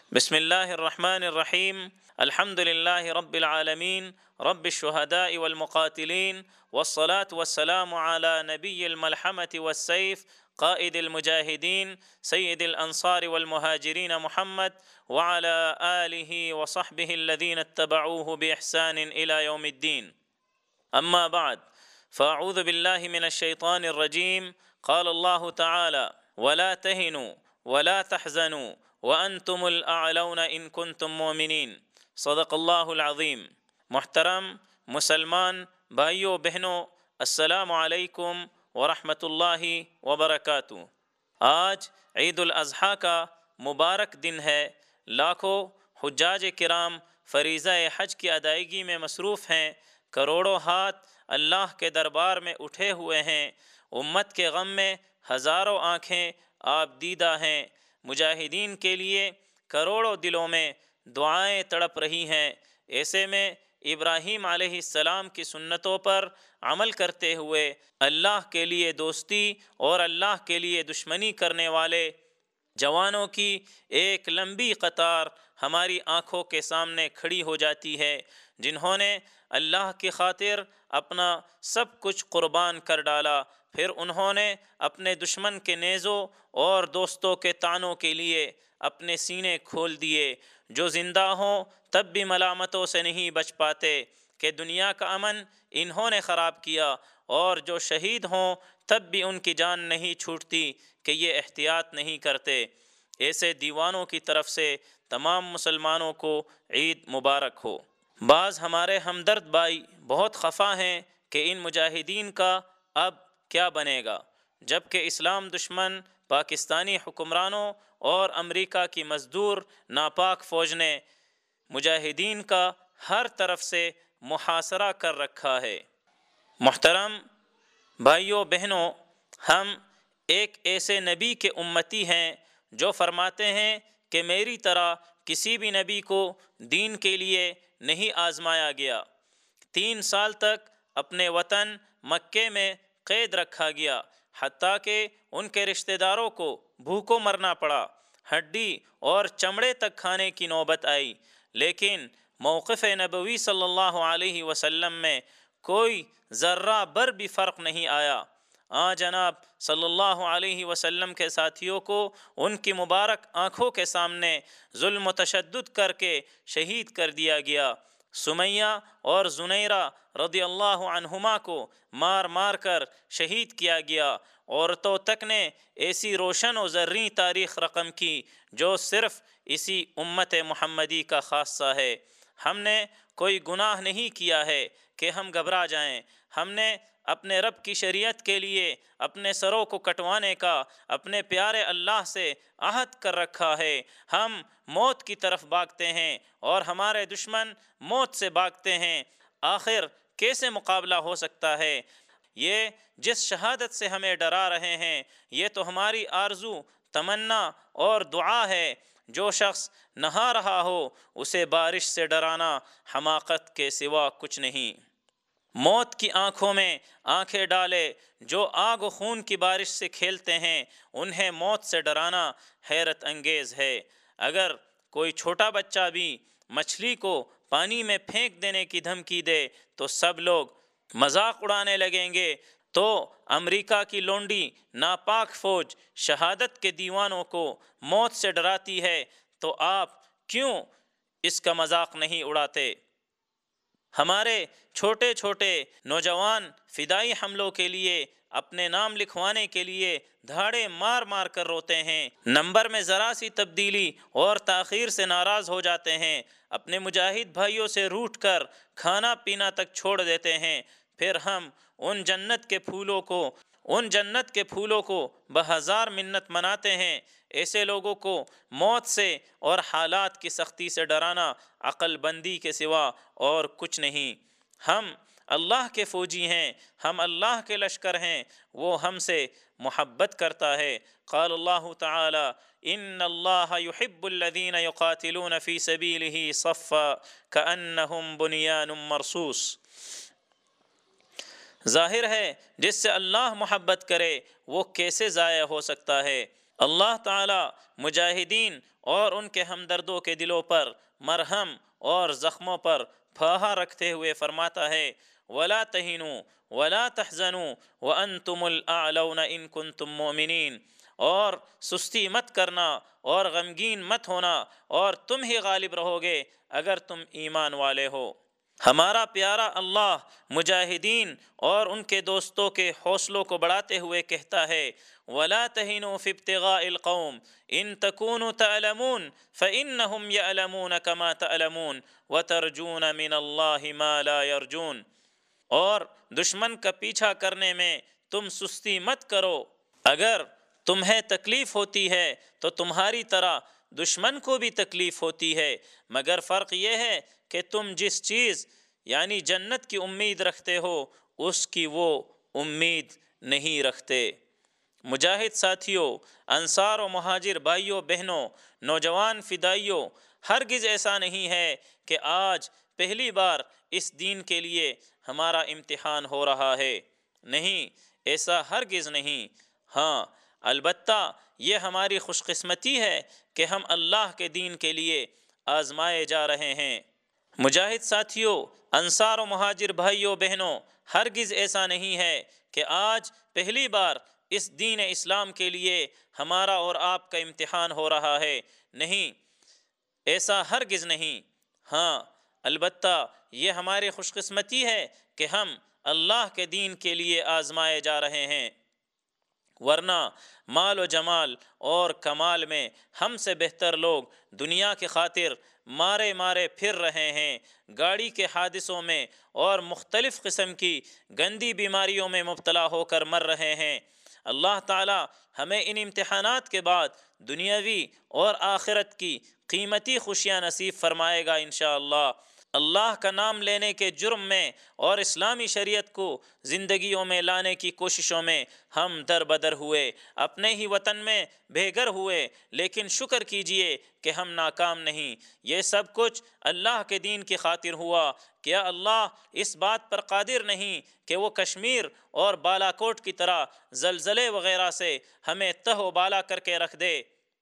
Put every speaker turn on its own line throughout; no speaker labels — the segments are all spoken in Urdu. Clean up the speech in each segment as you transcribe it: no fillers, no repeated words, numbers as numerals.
بسم اللہ الرحمن الرحیم الحمد للہ رب العالمین رب الشہداء والمقاتلین والصلاة والسلام علی نبی الملحمة والسیف قائد المجاہدین سید الانصار والمہاجرین محمد وعلی آلہ وصحبہ الذین اتبعوہ بإحسان إلی یوم الدین. اما بعد فاعوذ باللہ من الشیطان الرجیم. قال اللہ تعالی ولا تہنوا ولا تحزنوا وانتم الاعلون ان کنتم مؤمنین. صدق اللہ العظیم. محترم مسلمان بھائیوں بہنوں، السلام علیکم ورحمۃ اللہ وبرکاتہ. آج عید الاضحیٰ کا مبارک دن ہے. لاکھوں حجاج کرام فریضہ حج کی ادائیگی میں مصروف ہیں. کروڑوں ہاتھ اللہ کے دربار میں اٹھے ہوئے ہیں. امت کے غم میں ہزاروں آنکھیں آب دیدہ ہیں. مجاہدین کے لیے کروڑوں دلوں میں دعائیں تڑپ رہی ہیں. ایسے میں ابراہیم علیہ السلام کی سنتوں پر عمل کرتے ہوئے اللہ کے لیے دوستی اور اللہ کے لیے دشمنی کرنے والے جوانوں کی ایک لمبی قطار ہماری آنکھوں کے سامنے کھڑی ہو جاتی ہے، جنہوں نے اللہ کی خاطر اپنا سب کچھ قربان کر ڈالا. پھر انہوں نے اپنے دشمن کے نیزوں اور دوستوں کے طعنوں کے لیے اپنے سینے کھول دیے. جو زندہ ہوں تب بھی ملامتوں سے نہیں بچ پاتے کہ دنیا کا امن انہوں نے خراب کیا، اور جو شہید ہوں تب بھی ان کی جان نہیں چھوٹتی کہ یہ احتیاط نہیں کرتے. ایسے دیوانوں کی طرف سے تمام مسلمانوں کو عید مبارک ہو. بعض ہمارے ہمدرد بھائی بہت خفا ہیں کہ ان مجاہدین کا اب کیا بنے گا، جبکہ اسلام دشمن پاکستانی حکمرانوں اور امریکہ کی مزدور ناپاک فوج نے مجاہدین کا ہر طرف سے محاصرہ کر رکھا ہے. محترم بھائیوں بہنوں، ہم ایک ایسے نبی کے امتی ہیں جو فرماتے ہیں کہ میری طرح کسی بھی نبی کو دین کے لیے نہیں آزمایا گیا. 3 سال تک اپنے وطن مکے میں قید رکھا گیا، حتیٰ کہ ان کے رشتہ داروں کو بھوکوں مرنا پڑا، ہڈی اور چمڑے تک کھانے کی نوبت آئی. لیکن موقف نبوی صلی اللہ علیہ وسلم میں کوئی ذرہ بر بھی فرق نہیں آیا. جناب صلی اللہ علیہ وسلم کے ساتھیوں کو ان کی مبارک آنکھوں کے سامنے ظلم و تشدد کر کے شہید کر دیا گیا. سمیہ اور زنیرہ رضی اللہ عنہما کو مار مار کر شہید کیا گیا. عورتوں تک نے ایسی روشن و زریں تاریخ رقم کی جو صرف اسی امت محمدی کا خاصہ ہے. ہم نے کوئی گناہ نہیں کیا ہے کہ ہم گھبرا جائیں. ہم نے اپنے رب کی شریعت کے لیے اپنے سروں کو کٹوانے کا اپنے پیارے اللہ سے عہد کر رکھا ہے. ہم موت کی طرف بھاگتے ہیں اور ہمارے دشمن موت سے بھاگتے ہیں. آخر کیسے مقابلہ ہو سکتا ہے؟ یہ جس شہادت سے ہمیں ڈرا رہے ہیں، یہ تو ہماری آرزو، تمنا اور دعا ہے. جو شخص نہا رہا ہو اسے بارش سے ڈرانا حماقت کے سوا کچھ نہیں. موت کی آنکھوں میں آنکھیں ڈالے جو آگ و خون کی بارش سے کھیلتے ہیں، انہیں موت سے ڈرانا حیرت انگیز ہے. اگر کوئی چھوٹا بچہ بھی مچھلی کو پانی میں پھینک دینے کی دھمکی دے تو سب لوگ مذاق اڑانے لگیں گے. تو امریکہ کی لونڈی ناپاک فوج شہادت کے دیوانوں کو موت سے ڈراتی ہے، تو آپ کیوں اس کا مذاق نہیں اڑاتے؟ ہمارے چھوٹے چھوٹے نوجوان فدائی حملوں کے لیے اپنے نام لکھوانے کے لیے دھاڑے مار مار کر روتے ہیں. نمبر میں ذرا سی تبدیلی اور تاخیر سے ناراض ہو جاتے ہیں. اپنے مجاہد بھائیوں سے روٹھ کر کھانا پینا تک چھوڑ دیتے ہیں. پھر ہم ان جنت کے پھولوں کو بہزار منت مناتے ہیں. ایسے لوگوں کو موت سے اور حالات کی سختی سے ڈرانا عقل بندی کے سوا اور کچھ نہیں. ہم اللہ کے فوجی ہیں، ہم اللہ کے لشکر ہیں، وہ ہم سے محبت کرتا ہے. قال اللہ تعالی ان اللہ یحب الذین یقاتلون فی سبیلہ صفا کأنہم بنیان مرصوص. ظاہر ہے جس سے اللہ محبت کرے وہ کیسے ضائع ہو سکتا ہے. اللہ تعالی مجاہدین اور ان کے ہمدردوں کے دلوں پر مرہم اور زخموں پر پھاہا رکھتے ہوئے فرماتا ہے وَلَا تَهِنُوا وَلَا تَحْزَنُوا وَأَنْتُمُ الْأَعْلَوْنَ إِن كُنتُم مُؤْمِنِينَ، اور سستی مت کرنا اور غمگین مت ہونا، اور تم ہی غالب رہو گے اگر تم ایمان والے ہو۔ ہمارا پیارا اللہ مجاہدین اور ان کے دوستوں کے حوصلوں کو بڑھاتے ہوئے کہتا ہے وَلَا تَهِنُوا فِي ابْتِغَاءِ الْقَوْمِ إِن تَكُونُوا تَعْلَمُونَ فَإِنَّهُمْ يَعْلَمُونَ كَمَا تَعْلَمُونَ وَتَرْجُونَ مِنَ اللَّهِ مَا لَا يَرْجُونَ، اور دشمن کا پیچھا کرنے میں تم سستی مت کرو، اگر تمہیں تکلیف ہوتی ہے تو تمہاری طرح دشمن کو بھی تکلیف ہوتی ہے، مگر فرق یہ ہے کہ تم جس چیز یعنی جنت کی امید رکھتے ہو اس کی وہ امید نہیں رکھتے۔ مجاہد ساتھیوں، انصار و مہاجر بھائیوں بہنوں، نوجوان فدائیوں، ہرگز ایسا نہیں ہے کہ آج پہلی بار اس دین کے لیے ہمارا امتحان ہو رہا ہے، نہیں، ایسا ہرگز نہیں۔ ہاں، البتہ یہ ہماری خوش قسمتی ہے کہ ہم اللہ کے دین کے لیے آزمائے جا رہے ہیں۔ مجاہد ساتھیوں، انصار و مہاجر بھائیوں بہنوں، ہرگز ایسا نہیں ہے کہ آج پہلی بار اس دین اسلام کے لیے ہمارا اور آپ کا امتحان ہو رہا ہے، نہیں، ایسا ہرگز نہیں۔ ہاں، البتہ یہ ہماری خوش قسمتی ہے کہ ہم اللہ کے دین کے لیے آزمائے جا رہے ہیں، ورنہ مال و جمال اور کمال میں ہم سے بہتر لوگ دنیا کی خاطر مارے مارے پھر رہے ہیں، گاڑی کے حادثوں میں اور مختلف قسم کی گندی بیماریوں میں مبتلا ہو کر مر رہے ہیں۔ اللہ تعالی ہمیں ان امتحانات کے بعد دنیاوی اور آخرت کی قیمتی خوشیاں نصیب فرمائے گا انشاءاللہ۔ اللہ کا نام لینے کے جرم میں اور اسلامی شریعت کو زندگیوں میں لانے کی کوششوں میں ہم در بدر ہوئے، اپنے ہی وطن میں بے گھر ہوئے، لیکن شکر کیجئے کہ ہم ناکام نہیں۔ یہ سب کچھ اللہ کے دین کی خاطر ہوا۔ کیا اللہ اس بات پر قادر نہیں کہ وہ کشمیر اور بالا کوٹ کی طرح زلزلے وغیرہ سے ہمیں تہ و بالا کر کے رکھ دے؟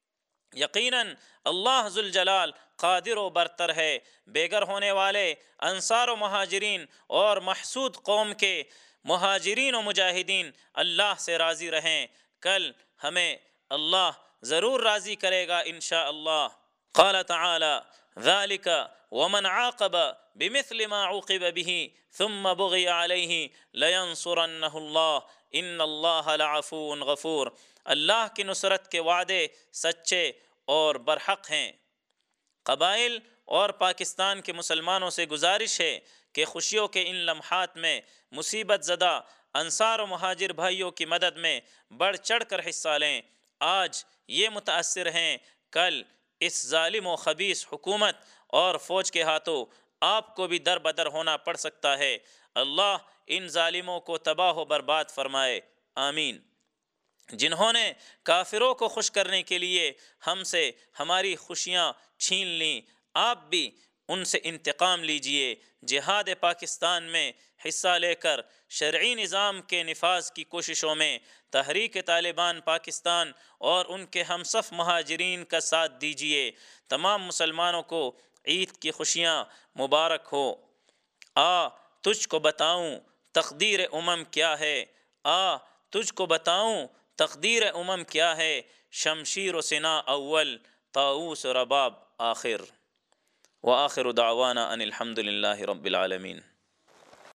یقیناً اللہ ذوالجلال قادر و برتر ہے۔ بے گھر ہونے والے انصار و مہاجرین اور محسود قوم کے مہاجرین و مجاہدین اللہ سے راضی رہیں، کل ہمیں اللہ ضرور راضی کرے گا انشاءاللہ۔ قال تعالی ذالک ومن عاقب بمثل ما عوقب به ثم بغی علیہ لینصرنہ اللہ ان اللہ لعفو غفور۔ اللہ کی نصرت کے وعدے سچے اور برحق ہیں۔ قبائل اور پاکستان کے مسلمانوں سے گزارش ہے کہ خوشیوں کے ان لمحات میں مصیبت زدہ انصار و مہاجر بھائیوں کی مدد میں بڑھ چڑھ کر حصہ لیں۔ آج یہ متاثر ہیں، کل اس ظالم و خبیث حکومت اور فوج کے ہاتھوں آپ کو بھی در بدر ہونا پڑ سکتا ہے۔ اللہ ان ظالموں کو تباہ و برباد فرمائے، آمین۔ جنہوں نے کافروں کو خوش کرنے کے لیے ہم سے ہماری خوشیاں چھین لیں، آپ بھی ان سے انتقام لیجئے۔ جہاد پاکستان میں حصہ لے کر شرعی نظام کے نفاذ کی کوششوں میں تحریک طالبان پاکستان اور ان کے ہمصف مہاجرین کا ساتھ دیجئے۔ تمام مسلمانوں کو عید کی خوشیاں مبارک ہو۔ آ تجھ کو بتاؤں تقدیر امم کیا ہے، آ تجھ کو بتاؤں تقدیر امم کیا ہے، شمشیر و سنا اول، طاؤس و رباب آخر۔ وآخر دعوانا ان الحمد للہ رب العالمین۔